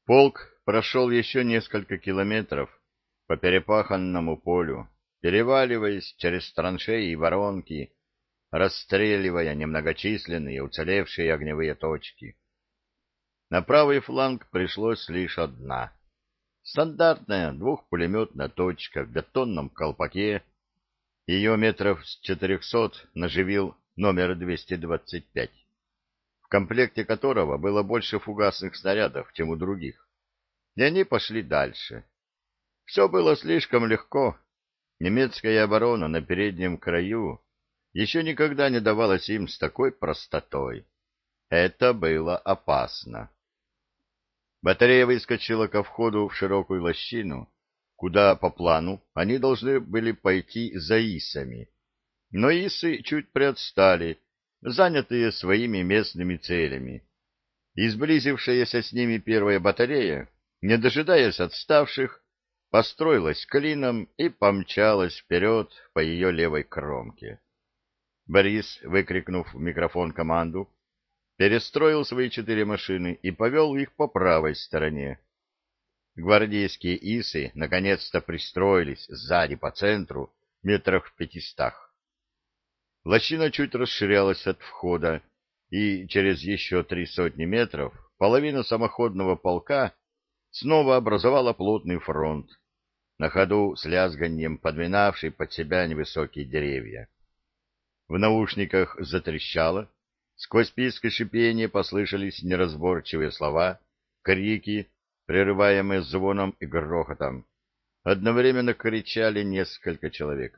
Полк прошел еще несколько километров по перепаханному полю, переваливаясь через траншеи и воронки, расстреливая немногочисленные уцелевшие огневые точки. На правый фланг пришлось лишь одна. Стандартная двухпулеметная точка в бетонном колпаке. Ее метров с 400 наживил номер 225, в комплекте которого было больше фугасных снарядов, чем у других. И они пошли дальше. Все было слишком легко. Немецкая оборона на переднем краю еще никогда не давалась им с такой простотой. Это было опасно. Батарея выскочила ко входу в широкую лощину, куда по плану они должны были пойти за исами. Но исы чуть приотстали, занятые своими местными целями. И сблизившаяся с ними первая батарея, не дожидаясь отставших, построилась клином и помчалась вперед по ее левой кромке. Борис, выкрикнув в микрофон команду, перестроил свои 4 машины и повел их по правой стороне. Гвардейские исы наконец-то пристроились сзади по центру, метрах в 500. Лощина чуть расширялась от входа, и через еще 300 метров половина самоходного полка снова образовала плотный фронт, на ходу с лязганьем подминавший под себя невысокие деревья. В наушниках затрещало, сквозь писк и шипение послышались неразборчивые слова, крики, прерываемые звоном и грохотом. Одновременно кричали несколько человек.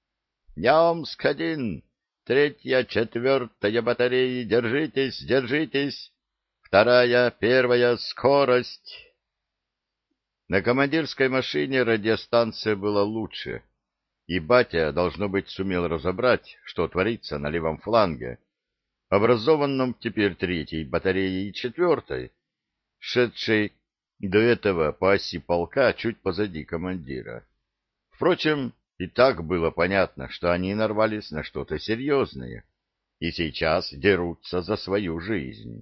«Ямск-1! Третья, четвертая батареи! Держитесь, держитесь! Вторая, первая, скорость!» На командирской машине радиостанция была лучше, и батя, должно быть, сумел разобрать, что творится на левом фланге, образованном теперь 3-й батареей и 4-й, шедшей до этого по оси полка чуть позади командира. Впрочем, и так было понятно, что они нарвались на что-то серьезное и сейчас дерутся за свою жизнь.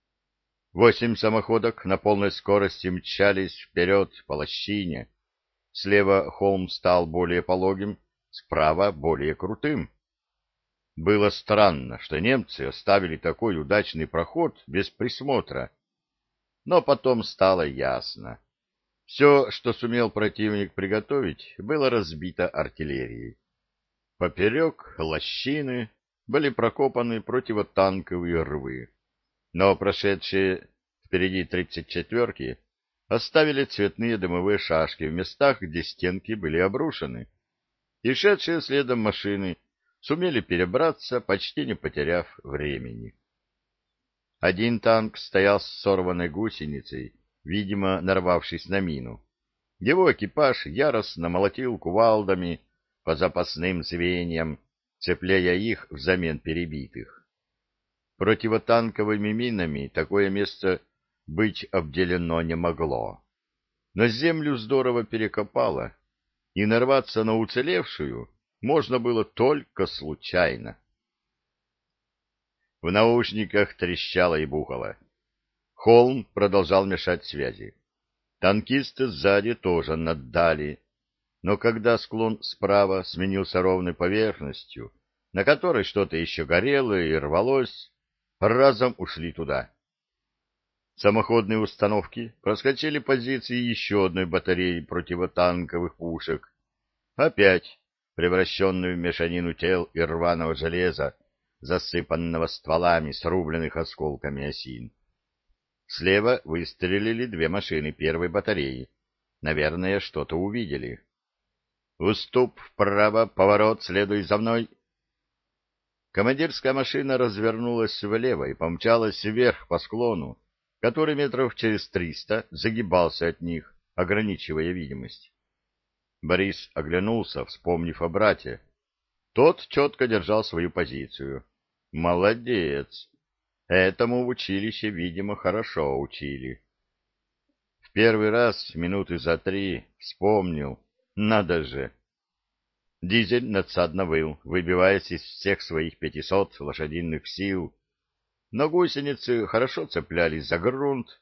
8 самоходок на полной скорости мчались вперед по лощине. Слева холм стал более пологим, справа более крутым. Было странно, что немцы оставили такой удачный проход без присмотра, но потом стало ясно. Все, что сумел противник приготовить, было разбито артиллерией. Поперек лощины были прокопаны противотанковые рвы, но прошедшие впереди 34-ки оставили цветные дымовые шашки в местах, где стенки были обрушены, и шедшие следом машины сумели перебраться, почти не потеряв времени. Один танк стоял с сорванной гусеницей, видимо, нарвавшись на мину. Его экипаж яростно молотил кувалдами по запасным звеньям, цепляя их взамен перебитых. Противотанковыми минами такое место быть обделено не могло. Но землю здорово перекопало, и нарваться на уцелевшую можно было только случайно. В наушниках трещало и бухало. Холм продолжал мешать связи. Танкисты сзади тоже наддали, но когда склон справа сменился ровной поверхностью, на которой что-то еще горело и рвалось, разом ушли туда. Самоходные установки проскочили позиции еще одной батареи противотанковых пушек, опять превращенную в мешанину тел и рваного железа, засыпанного стволами срубленных осколками осин. Слева выстрелили 2 машины первой батареи. Наверное, что-то увидели. «Уступ вправо, поворот, следуй за мной!» Командирская машина развернулась влево и помчалась вверх по склону, который метров через 300 загибался от них, ограничивая видимость. Борис оглянулся, вспомнив о брате. Тот четко держал свою позицию. Молодец! Этому в училище, видимо, хорошо учили. В первый раз, минуты за 3, вспомнил. Надо же! Дизель надсадно выл, выбиваясь из всех своих 500 лошадиных сил. Но гусеницы хорошо цеплялись за грунт,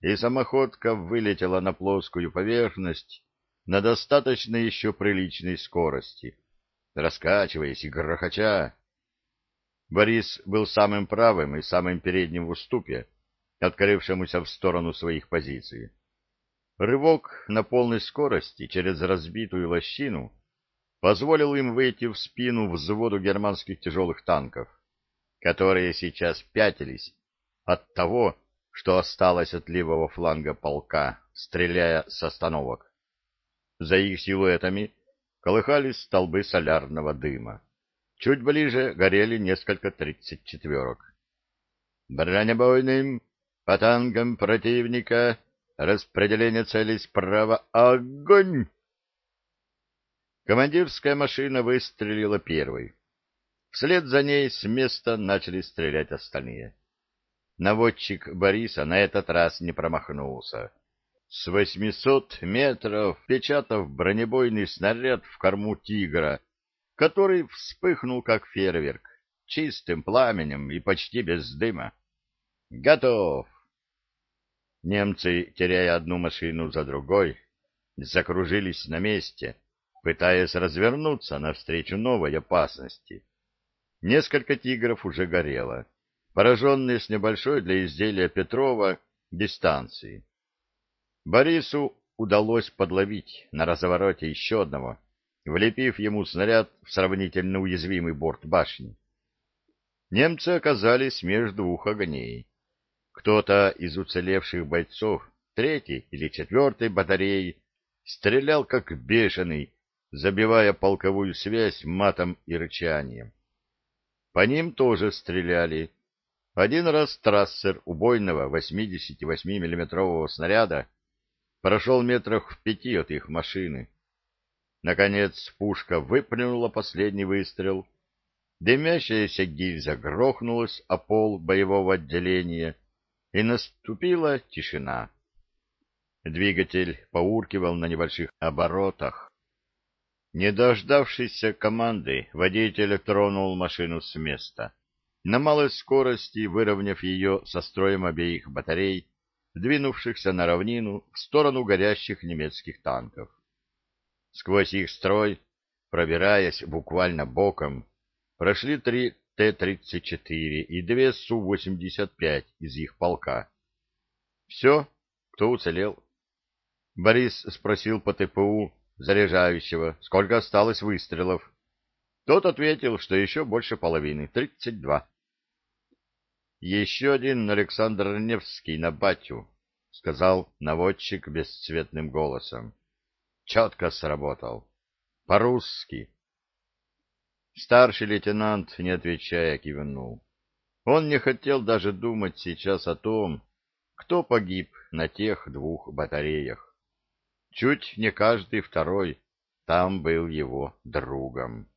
и самоходка вылетела на плоскую поверхность на достаточно еще приличной скорости, раскачиваясь и грохоча. Борис был самым правым и самым передним в уступе, открывшемуся в сторону своих позиций. Рывок на полной скорости через разбитую лощину позволил им выйти в спину взводу германских тяжелых танков, которые сейчас пятились от того, что осталось от левого фланга полка, стреляя с остановок. За их силуэтами колыхались столбы солярного дыма. Чуть ближе горели несколько 34-ок. «Бронебойным по танкам противника распределение целей справа. Огонь!» Командирская машина выстрелила первой. Вслед за ней с места начали стрелять остальные. Наводчик Бориса на этот раз не промахнулся. С 800 метров впечатав бронебойный снаряд в корму «Тигра», который вспыхнул как фейерверк, чистым пламенем и почти без дыма. «Готов!» Немцы, теряя одну машину за другой, закружились на месте, пытаясь развернуться навстречу новой опасности. Несколько «Тигров» уже горело, пораженные с небольшой для изделия Петрова дистанции. Борису удалось подловить на развороте еще одного, влепив ему снаряд в сравнительно уязвимый борт башни. Немцы оказались между двух огней. Кто-то из уцелевших бойцов третьей или четвертой батареи стрелял как бешеный, забивая полковую связь матом и рычанием. По ним тоже стреляли. Один раз трассер убойного 88-миллиметрового снаряда прошел метрах в 5 от их машины. Наконец пушка выплюнула последний выстрел. Дымящаяся гильза грохнулась о пол боевого отделения, и наступила тишина. Двигатель поуркивал на небольших оборотах. Не дождавшись команды, водитель тронул машину с места, на малой скорости выровняв ее со строем обеих батарей, двинувшихся на равнину в сторону горящих немецких танков. Сквозь их строй, пробираясь буквально боком, прошли 3 Т-34 и 2 Су-85 из их полка. Все, кто уцелел. Борис спросил по ТПУ заряжающего, сколько осталось выстрелов. Тот ответил, что еще больше половины, 32. «Еще один Александр Невский на батю», — сказал наводчик бесцветным голосом. «Четко сработал. По-русски». Старший лейтенант, не отвечая, кивнул. Он не хотел даже думать сейчас о том, кто погиб на тех двух батареях. Чуть не каждый второй там был его другом.